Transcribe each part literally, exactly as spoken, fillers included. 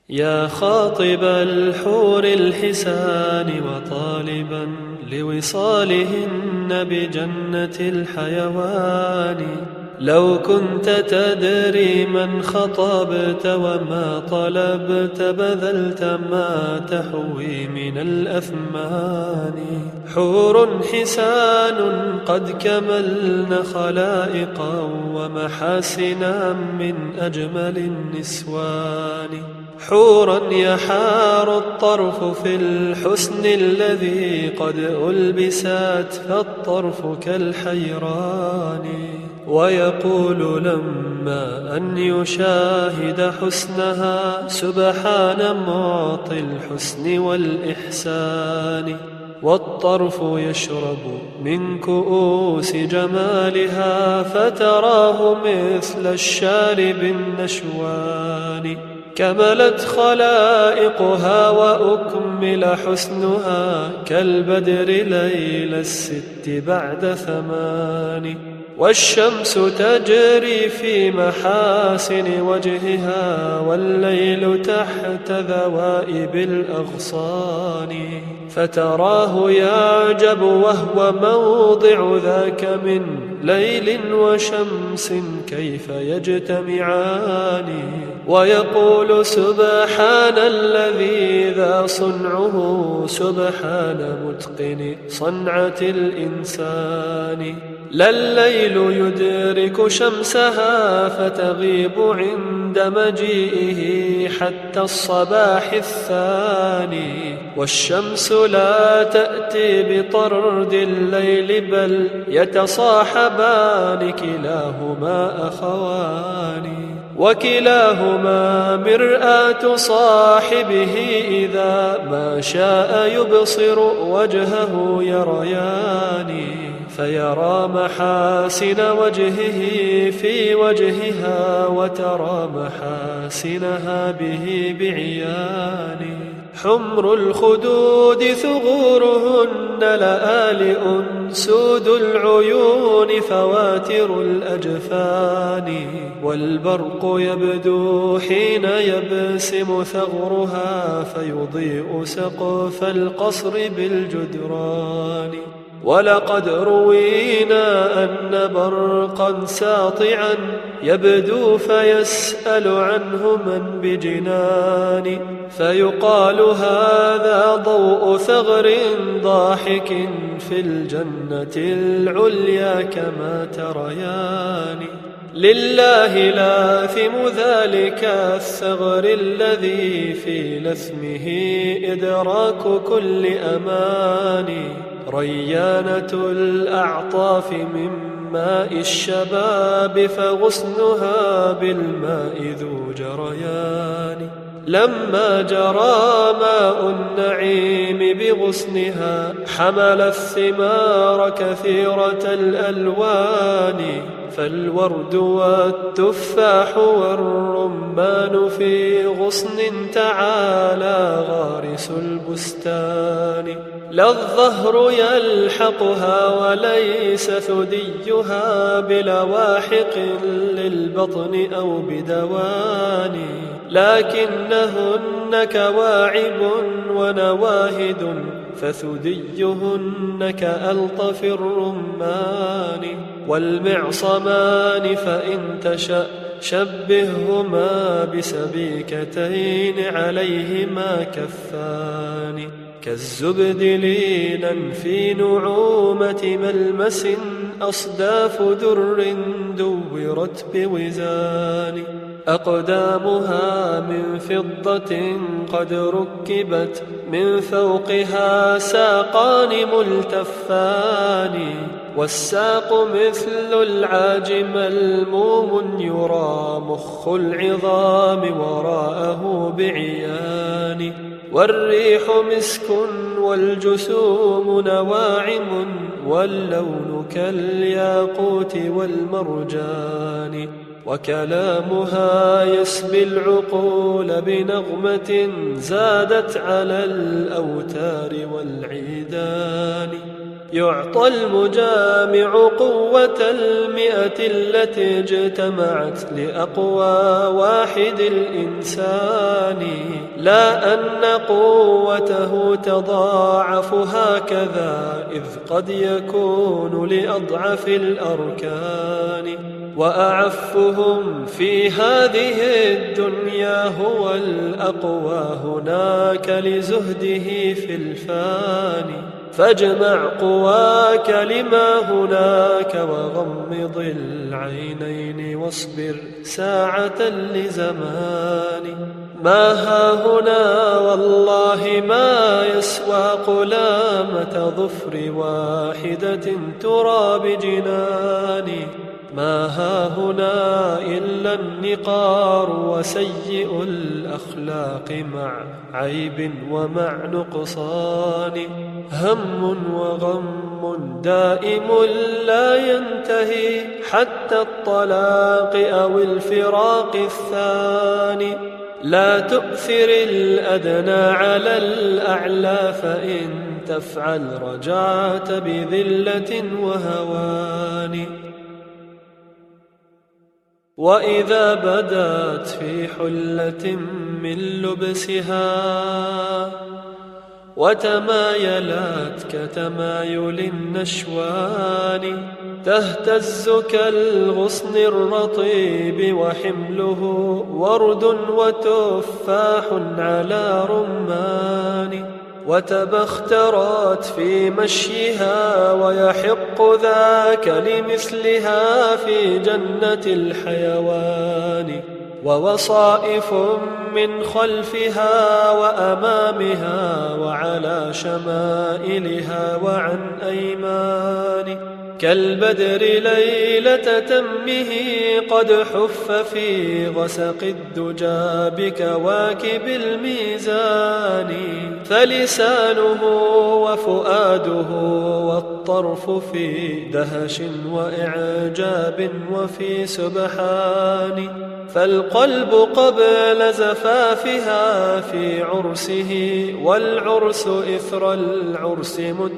يا خاطب الحور الحسان وطالبا لوصالهن بجنة الحيوان، لو كنت تدري من خطبت وما طلبت بذلت ما تحوي من الأثمان. حور حسان قد كملن خلائقا ومحاسنا من أجمل النسوان، حورا يحار الطرف في الحسن الذي قد ألبست فالطرف كالحيران، ويقول لما أن يشاهد حسنها سبحان معطي الحسن والإحسان. والطرف يشرب من كؤوس جمالها فتراه مثل الشارب النشوان، كملت خلائقها وأكمل حسنها كالبدر ليل الست بعد ثمان. والشمس تجري في محاسن وجهها والليل تحت ذوائب الأغصان، فتراه يعجب وهو موضع ذاك من ليل وشمس كيف يجتمعان، ويقول سبحان الذي ذا صنعه سبحان متقن صنعة الإنسان. لا الليل يدرك شمسها فتغيب عند مجيئه حتى الصباح الثاني، والشمس لا تأتي بطرد الليل بل يتصاحبان كلاهما أخوان، وكلاهما مرآة صاحبه إذا ما شاء يبصر وجهه يريان، فيرى محاسن وجهه في وجهها وترى محاسنها به بعيان. حمر الخدود ثغورهن لآلئ سود العيون فواتر الأجفان، والبرق يبدو حين يبسم ثغرها فيضيء سقف القصر بالجدران. ولقد روينا أن برقا ساطعا يبدو فيسأل عنه من بجنان، فيقال هذا ضوء ثغر ضاحك في الجنة العليا كما تريان. لله لاثم ذلك الثغر الذي في لثمه إدراك كل أمان، ريانة الأعطاف من ماء الشباب فغصنها بالماء ذو جريان. لما جرى ماء النعيم بغصنها حمل الثمار كثيرة الألوان، فالورد والتفاح والرمان في غصن تعالى غارس البستان. لا الظهر يلحقها وليس ثديها بلواحق للبطن أو بدوان، لكنهن كواعب ونواهد فثديهن كألطف الرمان. والمعصمان فإن تشأ شبههما بسبيكتين عليهما كفان، كالزبد لينا في نعومة ملمس أصداف در دورت بوزان. أقدامها من فضة قد ركبت من فوقها ساقان ملتفان، والساق مثل العاج ملموم يرى مخ العظام وراءه بعيان. والريح مسك والجسوم نواعم واللون كالياقوت والمرجان، وكلامها يسبي العقول بنغمة زادت على الأوتار والعيدان. يعطى المجامع قوة المئة التي اجتمعت لأقوى واحد الإنسان، لا أن قوته تضاعف هكذا، إذ قد يكون لأضعف الأركان. وأعفهم في هذه الدنيا هو الأقوى هناك لزهده في الفاني، فاجمع قواك لما هناك وغمض العينين واصبر ساعة لزمان. ما هاهنا والله ما يسوى قلامة ظفر واحدة ترى بجناني، ما هاهنا إلا النقار وسيء الأخلاق مع عيب ومع نقصان. هم وغم دائم لا ينتهي حتى الطلاق أو الفراق الثاني، لا تؤثر الأدنى على الأعلى، فإن تفعل رجعت بذلة وهوان. وإذا بدت في حلة من لبسها وتمايلت كتمايل النشوان، تهتز كالغصن الرطيب وحمله ورد وتفاح على رمان، وتبخترت في مشيها ويحق ذاك لمثلها في جنة الحيوان. ووصائف من خلفها وأمامها وعلى شمائلها وعن أيمان، كالبدر ليلة تمه قد حف في غسق الدجى بكواكب الميزان، فلسانه وفؤاده والطرف في دهش وإعجاب وفي سبحان، فالقلب قبل زفافها في عرسه والعرس إثر العرس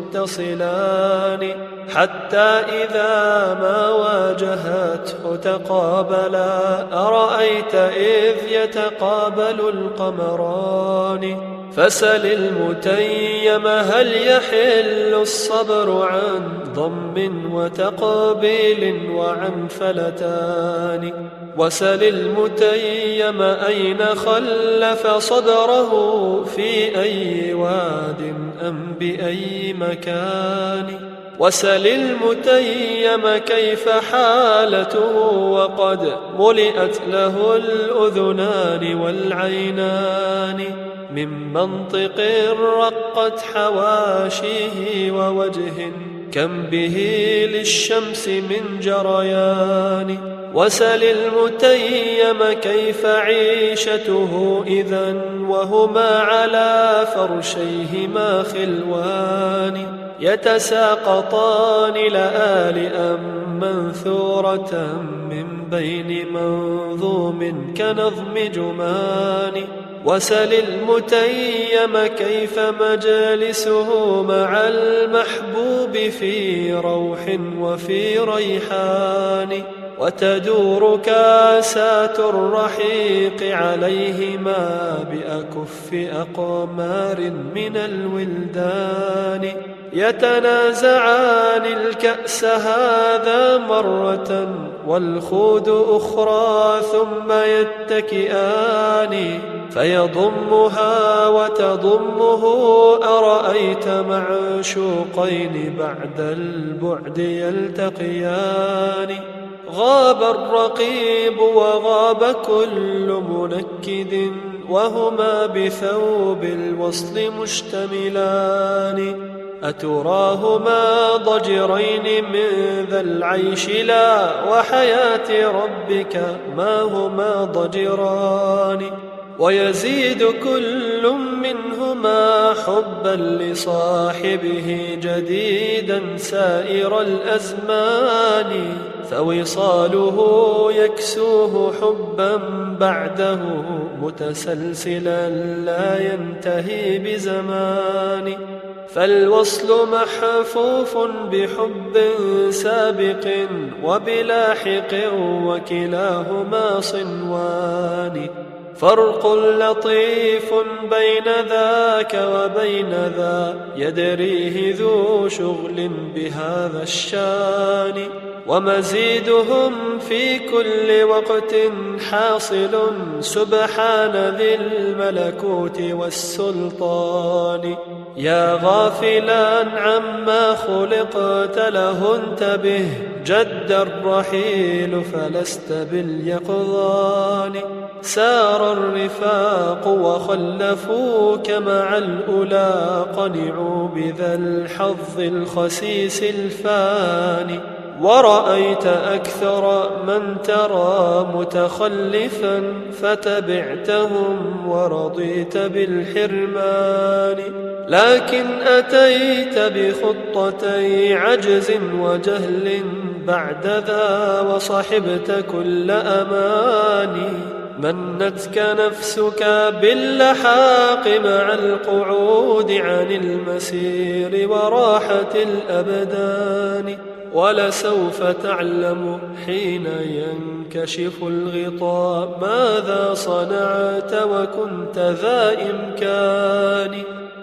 متصلان، حتى إذا ما واجهته تقابلا أرأيت إذ يتقابل القمران. فسل المتيم هل يحل الصبر عن ضم وتقبيل وعن فلتان، وسل المتيم أين خلف صدره في أي واد أم بأي مكان، وسل المتيم كيف حالته وقد ملئت له الأذنان والعينان، من منطق رقت حواشيه ووجه كم به للشمس من جريان، وسل المتيم كيف عيشته إذا وهما على فرشيهما خلوان، يتساقطان لآلئا منثورة من بين منظوم كنظم جمان، وسل المتيم كيف مجالسه مع المحبوب في روح وفي ريحان، وتدور كاسات الرحيق عليهما بأكف أقمار من الولدان، يتنازعان الكأس هذا مرة والخود أخرى ثم يتكئان، فيضمها وتضمه أرأيت معشوقين بعد البعد يلتقيان، غاب الرقيب وغاب كل منكد وهما بثوب الوصل مشتملان، أتراهما ضجرين من ذا العيش لا وحياة ربك ما هما ضجران، ويزيد كل منهما حبا لصاحبه جديدا سائر الأزمان، فوصاله يكسوه حبا بعده متسلسلا لا ينتهي بزمان، فالوصل محفوف بحب سابق وبلاحق وكلاهما صنوان فرق لطيف بين ذاك وبين ذا يدريه ذو شغل بهذا الشان ومزيدهم في كل وقت حاصل سبحان ذي الملكوت والسلطان يا غافلا عما خلقت له انتبه جد الرحيل فلست باليقظان سار الرفاق وخلفوك مع الأولى قنعوا بذا الحظ الخسيس الفاني ورأيت أكثر من ترى متخلفا فتبعتهم ورضيت بالحرمان لكن أتيت بخطتي عجز وجهل بعد ذا وصحبت كل أماني منتك نفسك باللحاق مع القعود عن المسير وراحة الأبدان ولسوف تعلم حين ينكشف الغطاء ماذا صنعت وكنت ذا إمكان